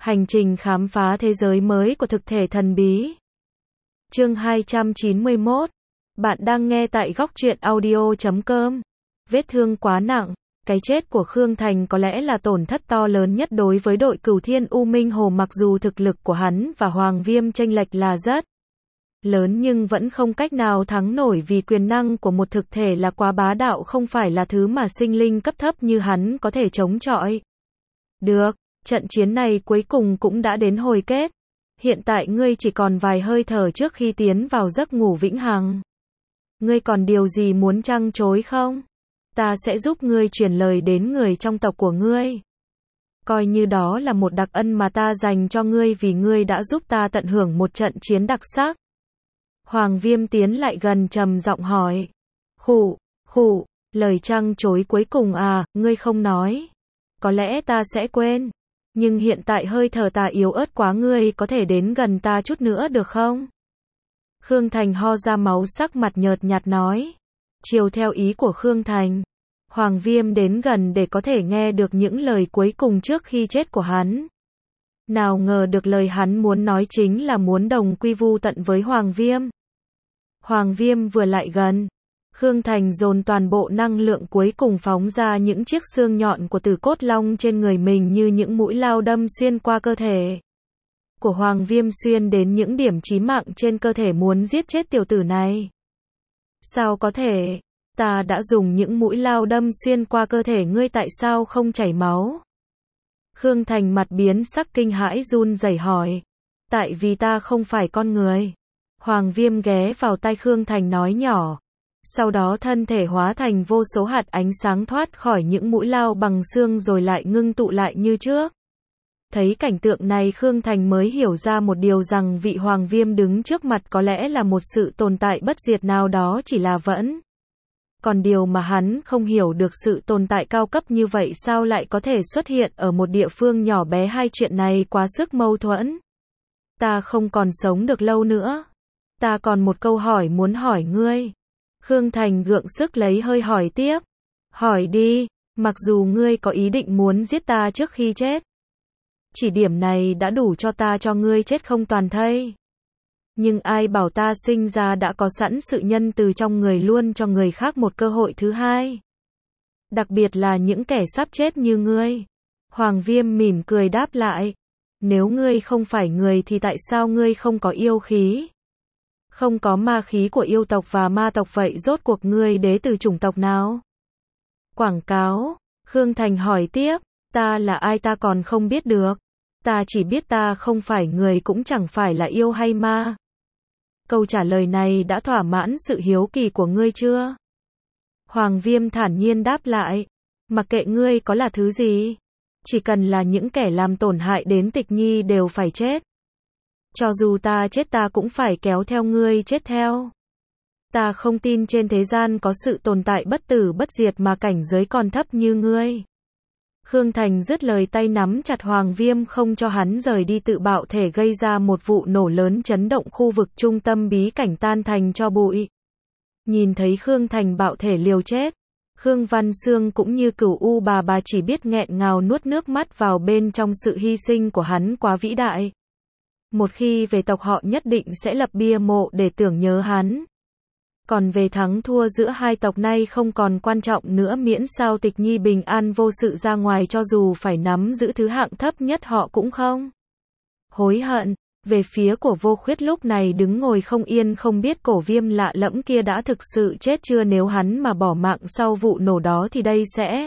Hành trình khám phá thế giới mới của thực thể thần bí. Chương 291. Bạn đang nghe tại Góc Truyện Audio.com. Vết thương quá nặng. Cái chết của Khương Thành có lẽ là tổn thất to lớn nhất đối với đội Cửu Thiên U Minh Hồ, mặc dù thực lực của hắn và Hoàng Viêm chênh lệch là rất lớn nhưng vẫn không cách nào thắng nổi, vì quyền năng của một thực thể là quá bá đạo, không phải là thứ mà sinh linh cấp thấp như hắn có thể chống chọi được. Trận chiến này cuối cùng cũng đã đến hồi kết. Hiện tại ngươi chỉ còn vài hơi thở trước khi tiến vào giấc ngủ vĩnh hằng. Ngươi còn điều gì muốn trăng trối không? Ta sẽ giúp ngươi truyền lời đến người trong tộc của ngươi. Coi như đó là một đặc ân mà ta dành cho ngươi, vì ngươi đã giúp ta tận hưởng một trận chiến đặc sắc. Hoàng Viêm tiến lại gần trầm giọng hỏi. Khụ, lời trăng trối cuối cùng à, ngươi không nói. Có lẽ ta sẽ quên. Nhưng hiện tại hơi thở ta yếu ớt quá, ngươi có thể đến gần ta chút nữa được không? Khương Thành ho ra máu, sắc mặt nhợt nhạt nói. Chiều theo ý của Khương Thành, Hoàng Viêm đến gần để có thể nghe được những lời cuối cùng trước khi chết của hắn. Nào ngờ được lời hắn muốn nói chính là muốn đồng quy vu tận với Hoàng Viêm. Hoàng Viêm vừa lại gần, Khương Thành dồn toàn bộ năng lượng cuối cùng phóng ra những chiếc xương nhọn của Tử Cốt Long trên người mình như những mũi lao đâm xuyên qua cơ thể của Hoàng Viêm, xuyên đến những điểm chí mạng trên cơ thể, muốn giết chết tiểu tử này. Sao có thể? Ta đã dùng những mũi lao đâm xuyên qua cơ thể ngươi, tại sao không chảy máu? Khương Thành mặt biến sắc, kinh hãi run rẩy hỏi. Tại vì ta không phải con người. Hoàng Viêm ghé vào tai Khương Thành nói nhỏ. Sau đó thân thể hóa thành vô số hạt ánh sáng thoát khỏi những mũi lao bằng xương rồi lại ngưng tụ lại như trước. Thấy cảnh tượng này, Khương Thành mới hiểu ra một điều, rằng vị Hoàng Viêm đứng trước mặt có lẽ là một sự tồn tại bất diệt nào đó, chỉ là vẫn còn điều mà hắn không hiểu được, sự tồn tại cao cấp như vậy sao lại có thể xuất hiện ở một địa phương nhỏ bé. Hai chuyện này quá sức mâu thuẫn. Ta không còn sống được lâu nữa. Ta còn một câu hỏi muốn hỏi ngươi. Khương Thành gượng sức lấy hơi hỏi tiếp. Hỏi đi, mặc dù ngươi có ý định muốn giết ta trước khi chết. Chỉ điểm này đã đủ cho ta cho ngươi chết không toàn thây. Nhưng ai bảo ta sinh ra đã có sẵn sự nhân từ trong người, luôn cho người khác một cơ hội thứ hai. Đặc biệt là những kẻ sắp chết như ngươi. Hoàng Viêm mỉm cười đáp lại. Nếu ngươi không phải người thì tại sao ngươi không có yêu khí? Không có ma khí của yêu tộc và ma tộc, vậy rốt cuộc ngươi đến từ chủng tộc nào? Quảng cáo. Khương Thành hỏi tiếp. Ta là ai ta còn không biết được. Ta chỉ biết ta không phải người, cũng chẳng phải là yêu hay ma. Câu trả lời này đã thỏa mãn sự hiếu kỳ của ngươi chưa? Hoàng Viêm thản nhiên đáp lại. Mặc kệ ngươi có là thứ gì, chỉ cần là những kẻ làm tổn hại đến Tịch Nhi đều phải chết. Cho dù ta chết, ta cũng phải kéo theo ngươi chết theo. Ta không tin trên thế gian có sự tồn tại bất tử bất diệt mà cảnh giới còn thấp như ngươi. Khương Thành dứt lời, tay nắm chặt Hoàng Viêm không cho hắn rời đi, tự bạo thể gây ra một vụ nổ lớn, chấn động khu vực trung tâm bí cảnh tan thành tro bụi. Nhìn thấy Khương Thành bạo thể liều chết, Khương Văn Sương cũng như Cửu U bà chỉ biết nghẹn ngào nuốt nước mắt vào bên trong, sự hy sinh của hắn quá vĩ đại. Một khi về tộc họ nhất định sẽ lập bia mộ để tưởng nhớ hắn. Còn về thắng thua giữa hai tộc nay không còn quan trọng nữa, miễn sao Tịch Nhi bình an vô sự ra ngoài, cho dù phải nắm giữ thứ hạng thấp nhất họ cũng không hối hận. Về phía của Vô Khuyết lúc này đứng ngồi không yên, không biết Cổ Viêm lạ lẫm kia đã thực sự chết chưa. Nếu hắn mà bỏ mạng sau vụ nổ đó thì đây sẽ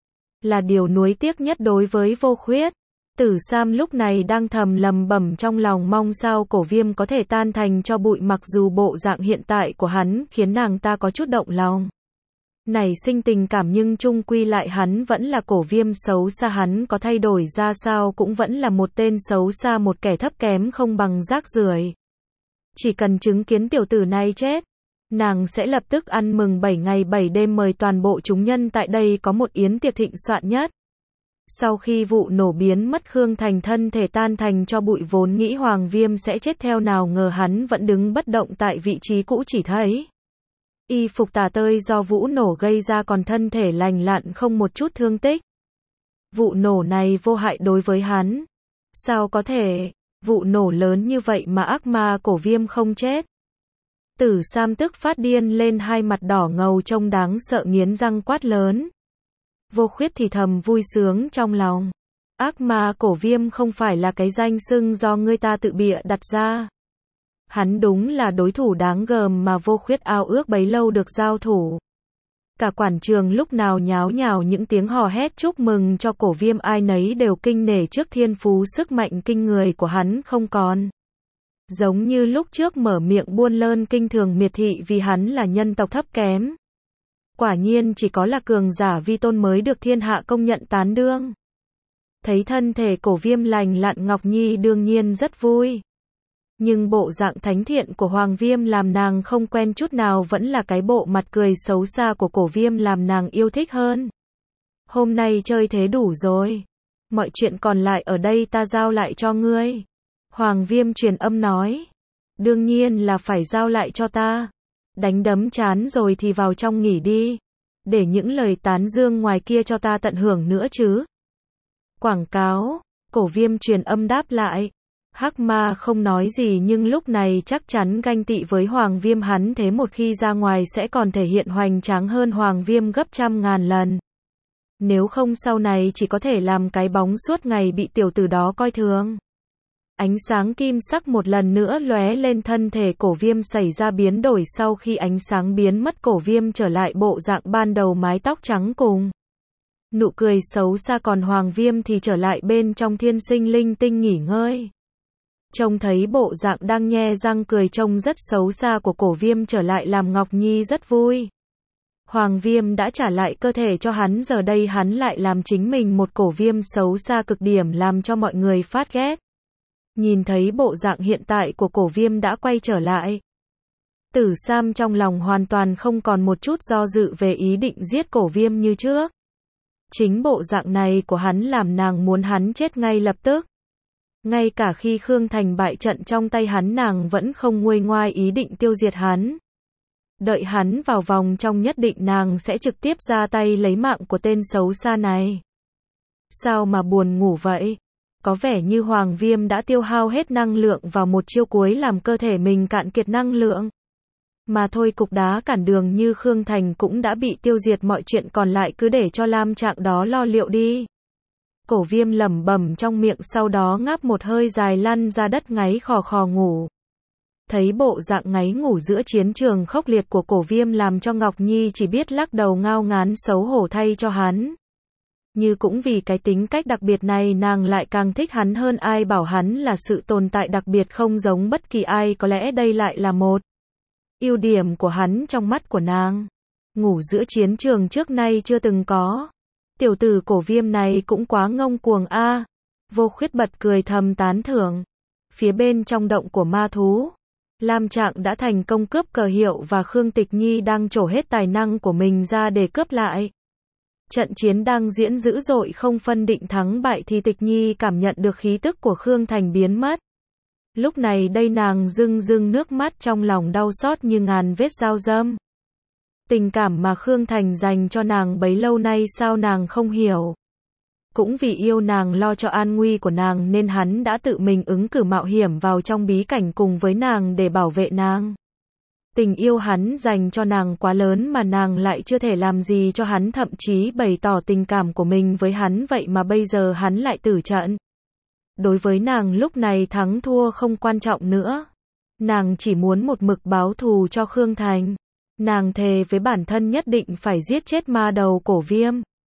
là điều nuối tiếc nhất đối với Vô Khuyết. Tử Sam lúc này đang thầm lầm bẩm trong lòng, mong sao Cổ Viêm có thể tan thành cho bụi, mặc dù bộ dạng hiện tại của hắn khiến nàng ta có chút động lòng nảy sinh tình cảm, nhưng chung quy lại hắn vẫn là Cổ Viêm xấu xa, hắn có thay đổi ra sao cũng vẫn là một tên xấu xa, một kẻ thấp kém không bằng rác rưởi. Chỉ cần chứng kiến tiểu tử này chết, nàng sẽ lập tức ăn mừng 7 ngày 7 đêm, mời toàn bộ chúng nhân tại đây có một yến tiệc thịnh soạn nhất. Sau khi vụ nổ biến mất, Khương Thành thân thể tan thành cho bụi, vốn nghĩ Hoàng Viêm sẽ chết theo, nào ngờ hắn vẫn đứng bất động tại vị trí cũ, chỉ thấy y phục tả tơi do vụ nổ gây ra, còn thân thể lành lặn không một chút thương tích. Vụ nổ này vô hại đối với hắn. Sao có thể? Vụ nổ lớn như vậy mà ác ma cổ viêm không chết. Tử Sam tức phát điên lên, hai mặt đỏ ngầu trông đáng sợ, nghiến răng quát lớn. Vô Khuyết thì thầm vui sướng trong lòng. Ác ma cổ viêm không phải là cái danh xưng do người ta tự bịa đặt ra. Hắn đúng là đối thủ đáng gờm mà Vô Khuyết ao ước bấy lâu được giao thủ. Cả quảng trường lúc nào nháo nhào những tiếng hò hét chúc mừng cho cổ viêm, ai nấy đều kinh nể trước thiên phú sức mạnh kinh người của hắn không còn. Giống như lúc trước mở miệng buôn lơn kinh thường miệt thị vì hắn là nhân tộc thấp kém. Quả nhiên chỉ có là cường giả vi tôn mới được thiên hạ công nhận tán đương. Thấy thân thể cổ viêm lành lặn, Ngọc Nhi đương nhiên rất vui. Nhưng bộ dạng thánh thiện của Hoàng Viêm làm nàng không quen chút nào, vẫn là cái bộ mặt cười xấu xa của cổ viêm làm nàng yêu thích hơn. Hôm nay chơi thế đủ rồi. Mọi chuyện còn lại ở đây ta giao lại cho ngươi. Hoàng Viêm truyền âm nói. Đương nhiên là phải giao lại cho ta. Đánh đấm chán rồi thì vào trong nghỉ đi. Để những lời tán dương ngoài kia cho ta tận hưởng nữa chứ. Quảng cáo. Cổ viêm truyền âm đáp lại. Hắc ma không nói gì nhưng lúc này chắc chắn ganh tị với Hoàng Viêm, hắn thế một khi ra ngoài sẽ còn thể hiện hoành tráng hơn Hoàng Viêm gấp trăm ngàn lần. Nếu không sau này chỉ có thể làm cái bóng suốt ngày bị tiểu tử đó coi thường. Ánh sáng kim sắc một lần nữa lóe lên, thân thể cổ viêm xảy ra biến đổi, sau khi ánh sáng biến mất cổ viêm trở lại bộ dạng ban đầu, mái tóc trắng cùng nụ cười xấu xa, còn Hoàng Viêm thì trở lại bên trong thiên sinh linh tinh nghỉ ngơi. Trông thấy bộ dạng đang nhe răng cười trông rất xấu xa của cổ viêm trở lại làm Ngọc Nhi rất vui. Hoàng Viêm đã trả lại cơ thể cho hắn, giờ đây hắn lại làm chính mình một cổ viêm xấu xa cực điểm làm cho mọi người phát ghét. Nhìn thấy bộ dạng hiện tại của cổ viêm đã quay trở lại. Tử Sam trong lòng hoàn toàn không còn một chút do dự về ý định giết cổ viêm như trước. Chính bộ dạng này của hắn làm nàng muốn hắn chết ngay lập tức. Ngay cả khi Khương Thành bại trận trong tay hắn, nàng vẫn không nguôi ngoai ý định tiêu diệt hắn. Đợi hắn vào vòng trong nhất định nàng sẽ trực tiếp ra tay lấy mạng của tên xấu xa này. Sao mà buồn ngủ vậy? Có vẻ như Hoàng Viêm đã tiêu hao hết năng lượng vào một chiêu cuối làm cơ thể mình cạn kiệt năng lượng. Mà thôi, cục đá cản đường như Khương Thành cũng đã bị tiêu diệt, mọi chuyện còn lại cứ để cho Lam Trạng đó lo liệu đi. Cổ viêm lẩm bẩm trong miệng, sau đó ngáp một hơi dài lăn ra đất ngáy khò khò ngủ. Thấy bộ dạng ngáy ngủ giữa chiến trường khốc liệt của cổ viêm làm cho Ngọc Nhi chỉ biết lắc đầu ngao ngán xấu hổ thay cho hắn. Như cũng vì cái tính cách đặc biệt này nàng lại càng thích hắn hơn, ai bảo hắn là sự tồn tại đặc biệt không giống bất kỳ ai, có lẽ đây lại là một ưu điểm của hắn trong mắt của nàng. Ngủ giữa chiến trường trước nay chưa từng có. Tiểu tử cổ viêm này cũng quá ngông cuồng a. Vô Khuyết bật cười thầm tán thưởng. Phía bên trong động của ma thú, Lam Trạng đã thành công cướp cờ hiệu và Khương Tịch Nhi đang trổ hết tài năng của mình ra để cướp lại. Trận chiến đang diễn dữ dội không phân định thắng bại thì Tịch Nhi cảm nhận được khí tức của Khương Thành biến mất. Lúc này đây nàng rưng rưng nước mắt, trong lòng đau xót như ngàn vết dao dâm. Tình cảm mà Khương Thành dành cho nàng bấy lâu nay sao nàng không hiểu. Cũng vì yêu nàng, lo cho an nguy của nàng nên hắn đã tự mình ứng cử mạo hiểm vào trong bí cảnh cùng với nàng để bảo vệ nàng. Tình yêu hắn dành cho nàng quá lớn mà nàng lại chưa thể làm gì cho hắn, thậm chí bày tỏ tình cảm của mình với hắn, vậy mà bây giờ hắn lại tử trận. Đối với nàng lúc này thắng thua không quan trọng nữa. Nàng chỉ muốn một mực báo thù cho Khương Thành. Nàng thề với bản thân nhất định phải giết chết ma đầu cổ viêm.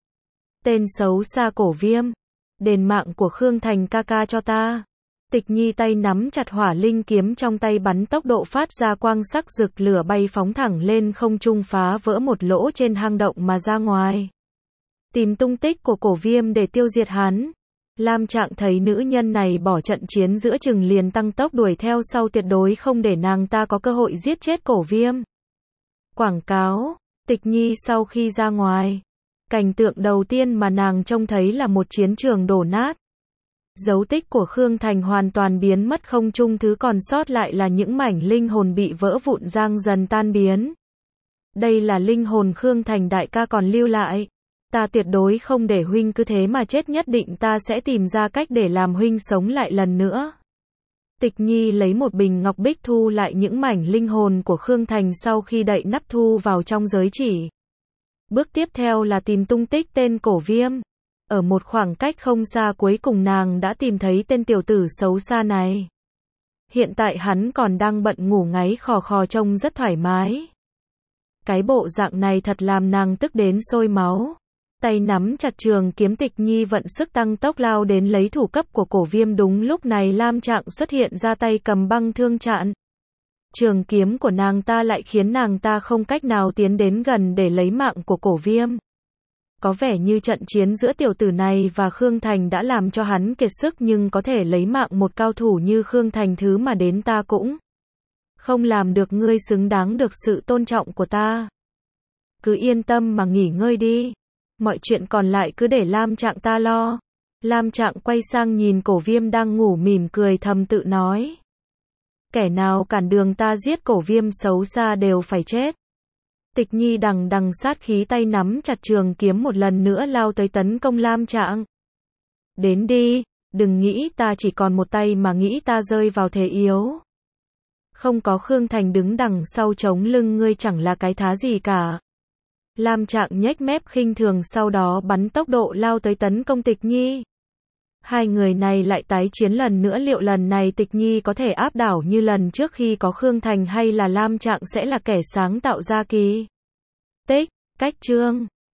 Tên xấu xa cổ viêm. Đền mạng của Khương Thành ca ca cho ta. Tịch Nhi tay nắm chặt hỏa linh kiếm trong tay, bắn tốc độ phát ra quang sắc rực lửa bay phóng thẳng lên không trung, phá vỡ một lỗ trên hang động mà ra ngoài. Tìm tung tích của cổ viêm để tiêu diệt hắn. Lam Trạng thấy nữ nhân này bỏ trận chiến giữa chừng liền tăng tốc đuổi theo sau, tuyệt đối không để nàng ta có cơ hội giết chết cổ viêm. Quảng cáo. Tịch Nhi sau khi ra ngoài, cảnh tượng đầu tiên mà nàng trông thấy là một chiến trường đổ nát. Dấu tích của Khương Thành hoàn toàn biến mất không trung, thứ còn sót lại là những mảnh linh hồn bị vỡ vụn dang dần tan biến. Đây là linh hồn Khương Thành đại ca còn lưu lại. Ta tuyệt đối không để huynh cứ thế mà chết, nhất định ta sẽ tìm ra cách để làm huynh sống lại lần nữa. Tịch Nhi lấy một bình ngọc bích thu lại những mảnh linh hồn của Khương Thành sau khi đậy nắp thu vào trong giới chỉ. Bước tiếp theo là tìm tung tích tên Cổ Viêm. Ở một khoảng cách không xa cuối cùng nàng đã tìm thấy tên tiểu tử xấu xa này. Hiện tại hắn còn đang bận ngủ ngáy khò khò trông rất thoải mái. Cái bộ dạng này thật làm nàng tức đến sôi máu. Tay nắm chặt trường kiếm, Tịch Nhi vận sức tăng tốc lao đến lấy thủ cấp của Cổ Viêm. Đúng lúc này Lam Trạng xuất hiện ra, tay cầm băng thương chặn. Trường kiếm của nàng ta lại khiến nàng ta không cách nào tiến đến gần để lấy mạng của Cổ Viêm. Có vẻ như trận chiến giữa tiểu tử này và Khương Thành đã làm cho hắn kiệt sức, nhưng có thể lấy mạng một cao thủ như Khương Thành, thứ mà đến ta cũng không làm được, ngươi xứng đáng được sự tôn trọng của ta. Cứ yên tâm mà nghỉ ngơi đi. Mọi chuyện còn lại cứ để Lam Trạng ta lo. Lam Trạng quay sang nhìn Cổ Viêm đang ngủ, mỉm cười thầm tự nói. Kẻ nào cản đường ta giết Cổ Viêm xấu xa đều phải chết. Tịch Nhi đằng đằng sát khí, tay nắm chặt trường kiếm một lần nữa lao tới tấn công Lam Trạng. Đến đi, đừng nghĩ ta chỉ còn một tay mà nghĩ ta rơi vào thế yếu. Không có Khương Thành đứng đằng sau chống lưng ngươi chẳng là cái thá gì cả. Lam Trạng nhếch mép khinh thường, sau đó bắn tốc độ lao tới tấn công Tịch Nhi. Hai người này lại tái chiến lần nữa, liệu lần này Tịch Nhi có thể áp đảo như lần trước khi có Khương Thành, hay là Lam Trạng sẽ là kẻ sáng tạo ra kỳ tích? Cách chương